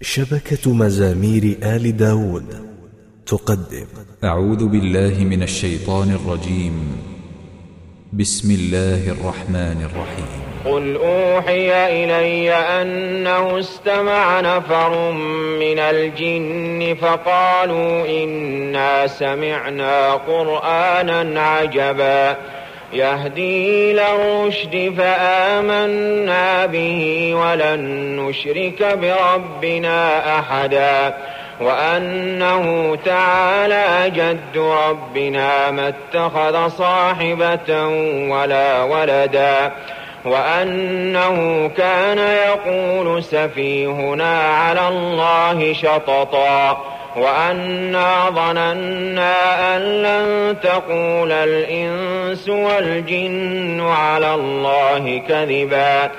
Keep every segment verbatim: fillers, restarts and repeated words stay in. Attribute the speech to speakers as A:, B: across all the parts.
A: شبكة مزامير آل داود تقدم.
B: أعوذ بالله من الشيطان الرجيم. بسم الله الرحمن الرحيم.
C: قل أوحي إلي أنه استمع نفر من الجن فقالوا إنا سمعنا قرآنا عجبا يهدي إلى الرشد فآمنا به ولن نشرك بربنا أحدا وأنه تعالى جد ربنا ما اتخذ صاحبة ولا ولدا وأنه كان يقول سفيهنا على الله شططا وأنا ظننا أن لن تقول الإنس والجن على الله كذبا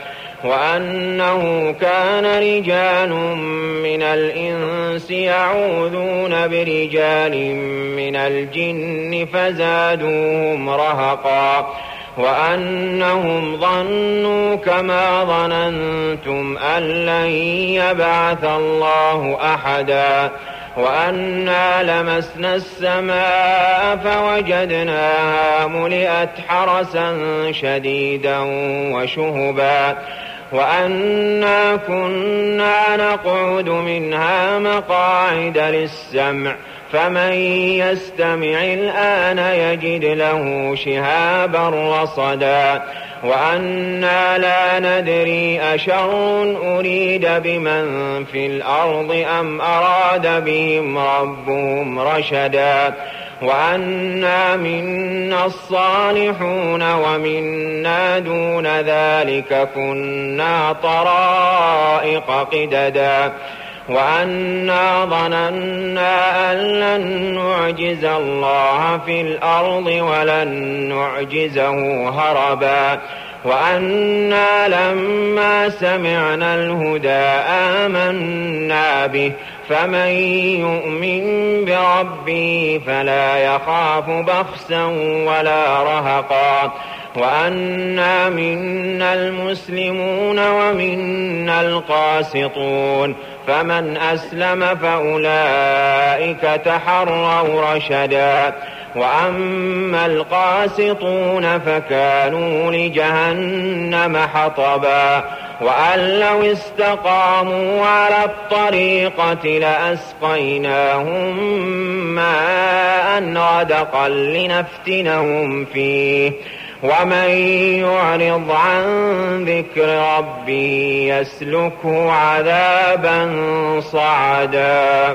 C: وأنه كان رجال من الإنس يعوذون برجال من الجن فزادوهم رهقا وأنهم ظنوا كما ظننتم أن لن يبعث الله أحدا وأنا لمسنا السماء فوجدناها ملئت حرسا شديدا وشهبا وأنا كنا نقعد منها مقاعد للسمع فمن يستمع الآن يجد له شهابا رصدا وأنا لا ندري أشر أريد بمن في الأرض أم أراد بهم ربهم رشدا وأنا منا الصالحون ومنا دون ذلك كنا طرائق قددا وأنا ظننا أن لن نعجز الله في الأرض ولن نعجزه هربا وأنا لما سمعنا الهدى آمنا به فمن يؤمن بربه فلا يخاف بخسا ولا رهقا وأنا منا المسلمون ومنا القاسطون فمن أسلم فأولئك تحروا رشدا وأما القاسطون فكانوا لجهنم حطبا وأن لو استقاموا على الطريقة لأسقيناهم ماء غدقا لنفتنهم فيه ومن يعرض عن ذكر ربه يسلكه عذابا صعدا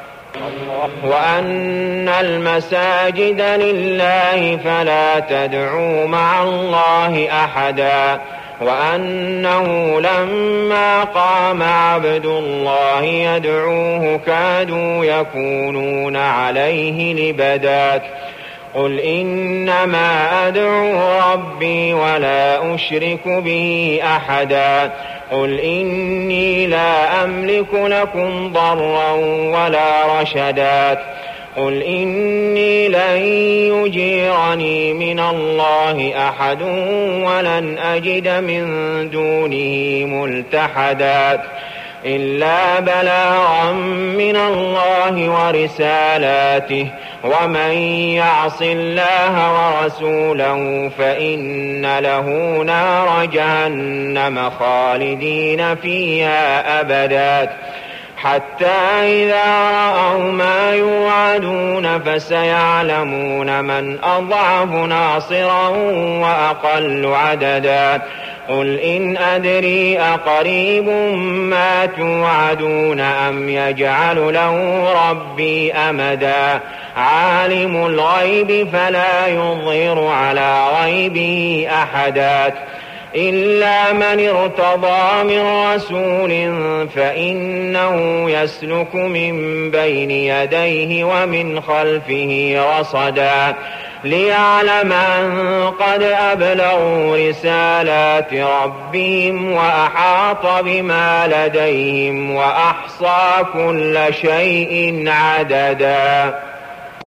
C: وأن المساجد لله فلا تدعوا مع الله أحدا وأنه لما قام عبد الله يدعوه كادوا يكونون عليه لبدا قل إنما أدعو ربي ولا أشرك به أحدا قل إني لا أملك لكم ضرا ولا رشدا قل إني لن يجيرني من الله أحد ولن أجد من دونه ملتحدا إلا بلاغا من الله ورسالاته ومن يعص الله ورسوله فإن له نار جهنم خالدين فيها أبدا حتى إذا رأوا ما يوعدون فسيعلمون من أضعف ناصرا وأقل عددا قل إن أدري أقريب ما توعدون أم يجعل له ربي أمدا عالم الغيب فلا يظهر على غيبه أحدا إلا من ارتضى من رسول فإنه يسلك من بين يديه ومن خلفه رصدا ليعلم أن قد أبلغوا رسالات ربهم وأحاط بما لديهم وأحصى كل شيء عددا.